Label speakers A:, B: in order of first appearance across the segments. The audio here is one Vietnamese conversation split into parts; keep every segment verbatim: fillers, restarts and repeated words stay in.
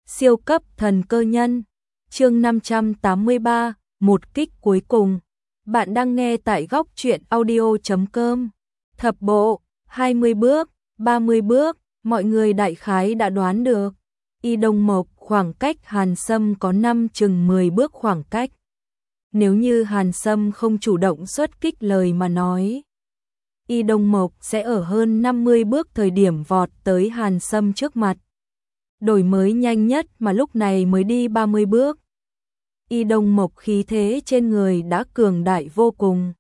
A: Siêu cấp thần cơ nhân. Chương năm trăm tám mươi ba, một kích cuối cùng. Bạn đang nghe tại góc truyện audio chấm com. Thập bộ, hai mươi bước, ba mươi bước, mọi người đại khái đã đoán được. Y Đông Mộc khoảng cách Hàn Sâm có năm chừng mười bước khoảng cách. Nếu như Hàn Sâm không chủ động xuất kích lời mà nói, Y Đông Mộc sẽ ở hơn năm mươi bước thời điểm vọt tới Hàn Sâm trước mặt. Đổi mới nhanh nhất mà lúc này mới đi ba mươi bước. Y Đông Mộc khí thế trên người đã cường đại vô cùng.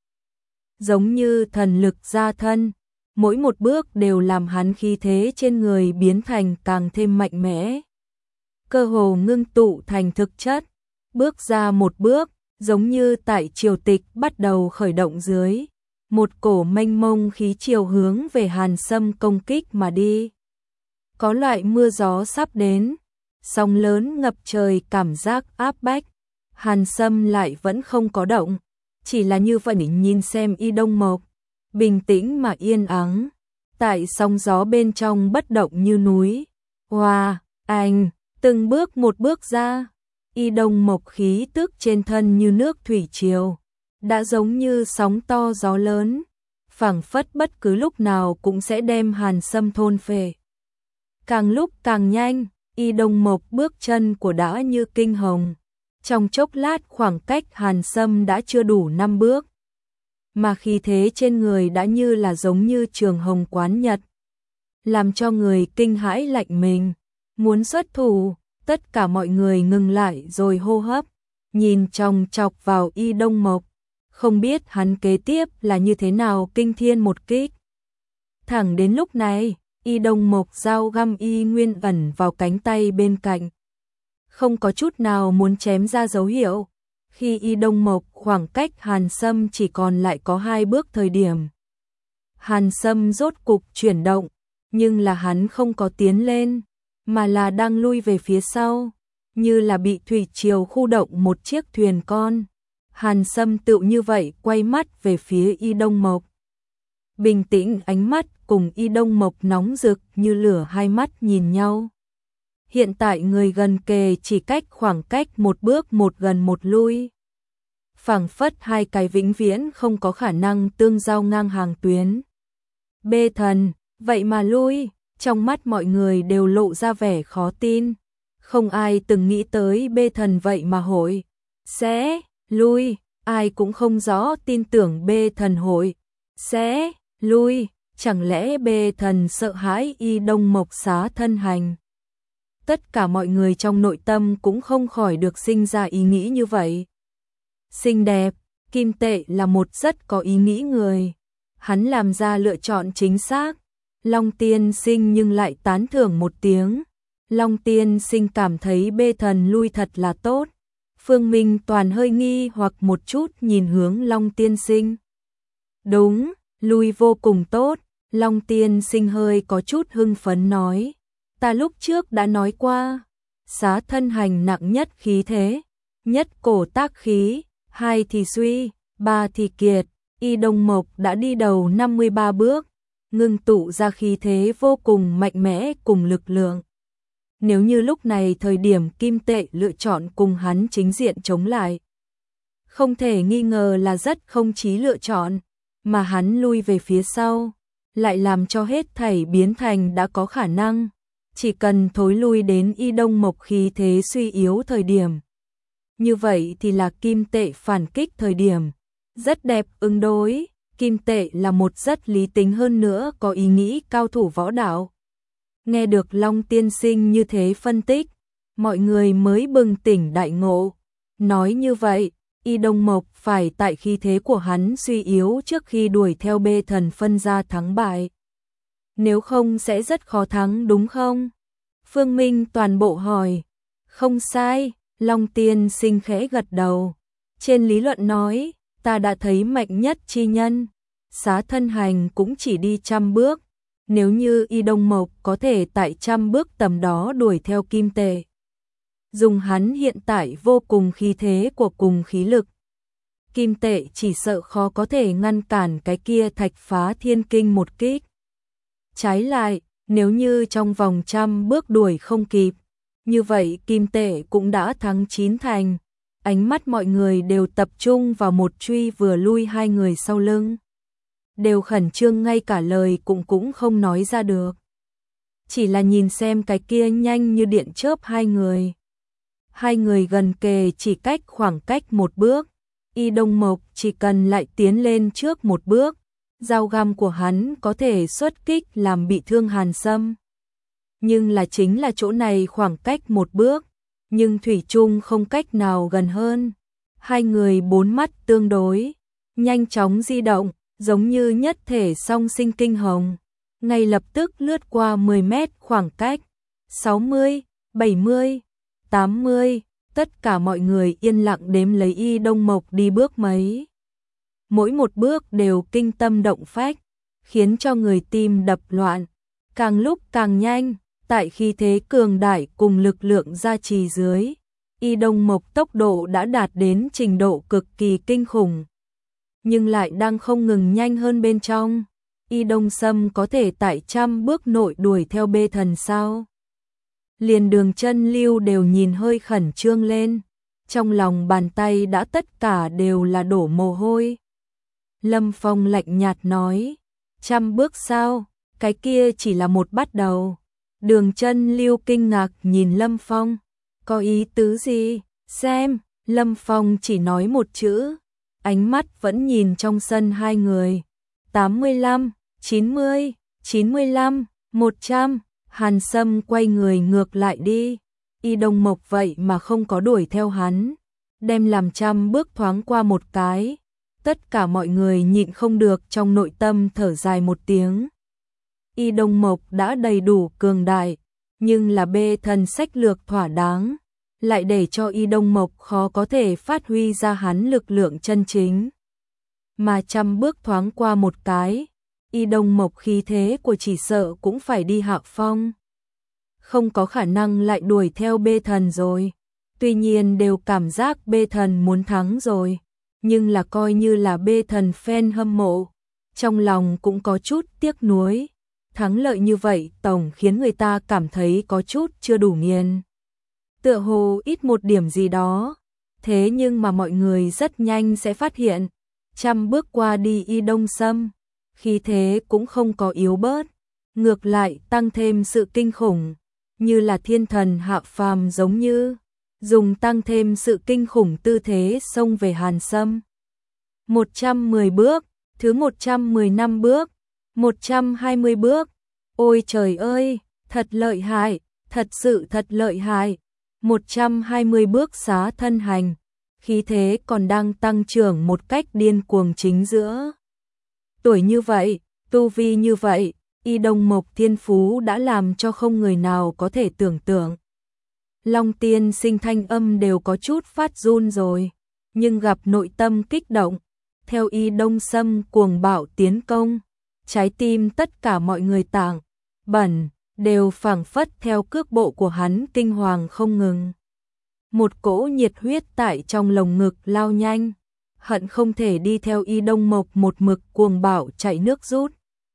A: Giống như thần lực ra thân, mỗi một bước đều làm hắn khí thế trên người biến thành càng thêm mạnh mẽ. Cơ hồ ngưng tụ thành thực chất, bước ra một bước, giống như tại triều tịch bắt đầu khởi động dưới. Một cổ mênh mông khí triều hướng về Hàn Sâm công kích mà đi. Có loại mưa gió sắp đến, sóng lớn ngập trời cảm giác áp bách. Hàn Sâm lại vẫn không có động, chỉ là như vậy nhìn xem Y Đông Mộc, bình tĩnh mà yên ắng, tại sóng gió bên trong bất động như núi. Hoa, wow, anh, từng bước một bước ra, Y Đông Mộc khí tức trên thân như nước thủy triều, đã giống như sóng to gió lớn, phảng phất bất cứ lúc nào cũng sẽ đem Hàn Sâm thôn phệ. Càng lúc càng nhanh, Y Đông Mộc bước chân của đã như kinh hồng. Trong chốc lát khoảng cách Hàn Sâm đã chưa đủ năm bước. Mà khí thế trên người đã như là giống như trường hồng quán nhật. Làm cho người kinh hãi lạnh mình. Muốn xuất thủ, tất cả mọi người ngừng lại rồi hô hấp. Nhìn chòng chọc vào Y Đông Mộc. Không biết hắn kế tiếp là như thế nào kinh thiên một kích. Thẳng đến lúc này, Y Đông Mộc dao găm y nguyên ẩn vào cánh tay bên cạnh. Không có chút nào muốn chém ra dấu hiệu. Khi Y Đông Mộc khoảng cách Hàn Sâm chỉ còn lại có hai bước thời điểm. Hàn Sâm rốt cục chuyển động, nhưng là hắn không có tiến lên, mà là đang lui về phía sau, như là bị thủy triều khu động một chiếc thuyền con. Hàn Sâm tựu như vậy quay mắt về phía Y Đông Mộc. Bình tĩnh ánh mắt cùng Y Đông Mộc nóng rực như lửa hai mắt nhìn nhau. Hiện tại người gần kề chỉ cách khoảng cách một bước một gần một lui. Phảng phất hai cái vĩnh viễn không có khả năng tương giao ngang hàng tuyến. Bê thần, vậy mà lui, trong mắt mọi người đều lộ ra vẻ khó tin. Không ai từng nghĩ tới bê thần vậy mà hội sẽ lui, ai cũng không rõ tin tưởng bê thần hội sẽ lui, chẳng lẽ bê thần sợ hãi Y Đông Mộc xá thân hành. Tất cả mọi người trong nội tâm cũng không khỏi được sinh ra ý nghĩ như vậy. Xinh đẹp, Kim Tệ là một rất có ý nghĩ người. Hắn làm ra lựa chọn chính xác. Long Tiên Sinh nhưng lại tán thưởng một tiếng. Long Tiên Sinh cảm thấy bê thần lui thật là tốt. Phương Minh Toàn hơi nghi hoặc một chút nhìn hướng Long Tiên Sinh. Đúng, lui vô cùng tốt. Long Tiên Sinh hơi có chút hưng phấn nói. Ta lúc trước đã nói qua, xá thân hành nặng nhất khí thế, nhất cổ tác khí, hai thì suy, ba thì kiệt. Y Đông Mộc đã đi đầu năm mươi ba bước, ngưng tụ ra khí thế vô cùng mạnh mẽ cùng lực lượng. Nếu như lúc này thời điểm Kim Tệ lựa chọn cùng hắn chính diện chống lại, không thể nghi ngờ là rất không chí lựa chọn, mà hắn lui về phía sau, lại làm cho hết thảy biến thành đã có khả năng. Chỉ cần thối lui đến Y Đông Mộc khí thế suy yếu thời điểm. Như vậy thì là Kim Tệ phản kích thời điểm. Rất đẹp ứng đối, Kim Tệ là một rất lý tính hơn nữa có ý nghĩ cao thủ võ đạo. Nghe được Long Tiên Sinh như thế phân tích, mọi người mới bừng tỉnh đại ngộ. Nói như vậy, Y Đông Mộc phải tại khí thế của hắn suy yếu trước khi đuổi theo bê thần phân ra thắng bại. Nếu không sẽ rất khó thắng đúng không? Phương Minh toàn bộ hỏi. Không sai, Long Tiên Sinh khẽ gật đầu. Trên lý luận nói, ta đã thấy mạnh nhất chi nhân. Xá thân hành cũng chỉ đi trăm bước. Nếu như Y Đông Mộc có thể tại trăm bước tầm đó đuổi theo Kim Tệ. Dùng hắn hiện tại vô cùng khí thế của cùng khí lực. Kim Tệ chỉ sợ khó có thể ngăn cản cái kia thạch phá thiên kinh một kích. Trái lại, nếu như trong vòng trăm bước đuổi không kịp, Như vậy kim tệ cũng đã thắng chín thành. Ánh mắt mọi người đều tập trung vào một truy vừa lui hai người sau lưng. Đều khẩn trương ngay cả lời cũng cũng không nói ra được. Chỉ là nhìn xem cái kia nhanh như điện chớp hai người. Hai người gần kề chỉ cách khoảng cách một bước. Y Đông Mộc chỉ cần lại tiến lên trước một bước. Dao găm của hắn có thể xuất kích làm bị thương Hàn Sâm. Nhưng là chính là chỗ này khoảng cách một bước. Nhưng thủy chung không cách nào gần hơn. Hai người bốn mắt tương đối. Nhanh chóng di động. Giống như nhất thể song sinh kinh hồng. Ngay lập tức lướt qua mười mét khoảng cách. sáu mươi, bảy mươi, tám mươi. Tất cả mọi người yên lặng đếm lấy Y Đông Mộc đi bước mấy. Mỗi một bước đều kinh tâm động phách. Khiến cho người tim đập loạn. Càng lúc càng nhanh. Tại khi thế cường đại cùng lực lượng gia trì dưới. Y Đông Mộc tốc độ đã đạt đến trình độ cực kỳ kinh khủng. Nhưng lại đang không ngừng nhanh hơn bên trong. Y Đông Sâm có thể tại trăm bước nội đuổi theo bê thần sao? Liền Đường Chân Lưu đều nhìn hơi khẩn trương lên. Trong lòng bàn tay đã tất cả đều là đổ mồ hôi. Lâm Phong lạnh nhạt nói. Trăm bước sao? Cái kia chỉ là một bắt đầu. Đường Chân Lưu kinh ngạc nhìn Lâm Phong. Có ý tứ gì? Xem, Lâm Phong chỉ nói một chữ. Ánh mắt vẫn nhìn trong sân hai người. tám mươi lăm, chín mươi, chín mươi lăm, một trăm. Hàn Sâm quay người ngược lại đi. Y Đông Mộc vậy mà không có đuổi theo hắn. Đem làm trăm bước thoáng qua một cái. Tất cả mọi người nhịn không được trong nội tâm thở dài một tiếng. Y Đông Mộc đã đầy đủ cường đại. Nhưng là bê thần sách lược thỏa đáng. Lại để cho Y Đông Mộc khó có thể phát huy ra hắn lực lượng chân chính. Mà trăm bước thoáng qua một cái, Y Đông Mộc khí thế của chỉ sợ cũng phải đi hạ phong. Không có khả năng lại đuổi theo bê thần rồi. Tuy nhiên đều cảm giác bê thần muốn thắng rồi. Nhưng là coi như là bê thần fan hâm mộ. Trong lòng cũng có chút tiếc nuối. Thắng lợi như vậy tổng khiến người ta cảm thấy có chút chưa đủ nghiền. Tựa hồ ít một điểm gì đó. Thế nhưng mà mọi người rất nhanh sẽ phát hiện. Trăm bước qua đi Y Đông Sâm. Khí thế cũng không có yếu bớt. Ngược lại tăng thêm sự kinh khủng. Như là thiên thần hạ phàm giống như. Dùng tăng thêm sự kinh khủng tư thế xông về Hàn Sâm. một trăm mười bước. Thứ một trăm mười lăm bước. một trăm hai mươi bước. Ôi trời ơi, thật lợi hại, thật sự thật lợi hại. một trăm hai mươi bước xá thân hành, khí thế còn đang tăng trưởng một cách điên cuồng chính giữa. Tuổi như vậy, tu vi như vậy, Y Đông Mộc thiên phú đã làm cho không người nào có thể tưởng tượng. Long Tiên Sinh thanh âm đều có chút phát run rồi, nhưng gặp nội tâm kích động, theo Y Đông Sâm cuồng bạo tiến công, trái tim tất cả mọi người tảng bẩn đều phảng phất theo cước bộ của hắn kinh hoàng không ngừng. Một cỗ nhiệt huyết tại trong lồng ngực lao nhanh, hận không thể đi theo Y Đông Mộc một mực cuồng bạo chạy nước rút.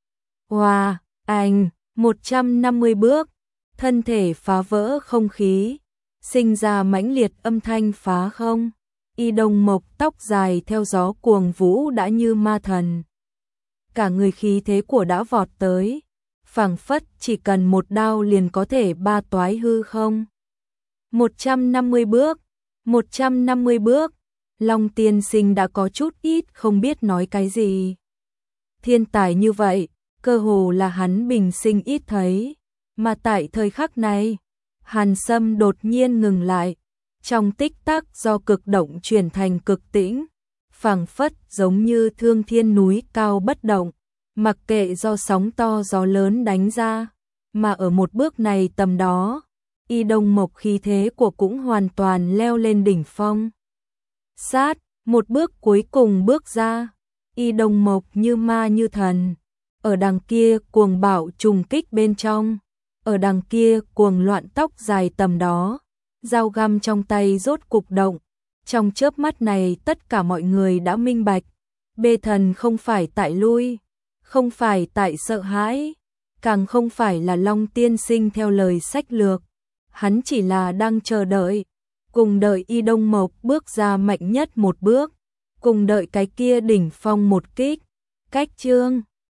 A: Wow, anh, một trăm năm mươi bước, thân thể phá vỡ không khí, sinh ra mãnh liệt âm thanh phá không. Y Đông Mộc tóc dài theo gió cuồng vũ đã như ma thần. Cả người khí thế của đã vọt tới, phảng phất chỉ cần một đao liền có thể ba toái hư không. một trăm năm mươi bước, một trăm năm mươi bước, Long Tiên Sinh đã có chút ít không biết nói cái gì. Thiên tài như vậy, cơ hồ là hắn bình sinh ít thấy, mà tại thời khắc này, Hàn Sâm đột nhiên ngừng lại, trong tích tắc do cực động chuyển thành cực tĩnh, phảng phất giống như thương thiên núi cao bất động, mặc kệ do sóng to gió lớn đánh ra, mà ở một bước này tầm đó, Y Đông Mộc khí thế của cũng hoàn toàn leo lên đỉnh phong. Sát, một bước cuối cùng bước ra, Y Đông Mộc như ma như thần, ở đằng kia cuồng bạo trùng kích bên trong, ở đằng kia cuồng loạn tóc dài tầm đó, dao găm trong tay rốt cục động. Trong chớp mắt này tất cả mọi người đã minh bạch, bê thần không phải tại lui, không phải tại sợ hãi, càng không phải là Long Tiên Sinh theo lời sách lược. hắn chỉ là đang chờ đợi, cùng đợi Y Đông Mộc bước ra mạnh nhất một bước, cùng đợi cái kia đỉnh phong một kích. Cách chương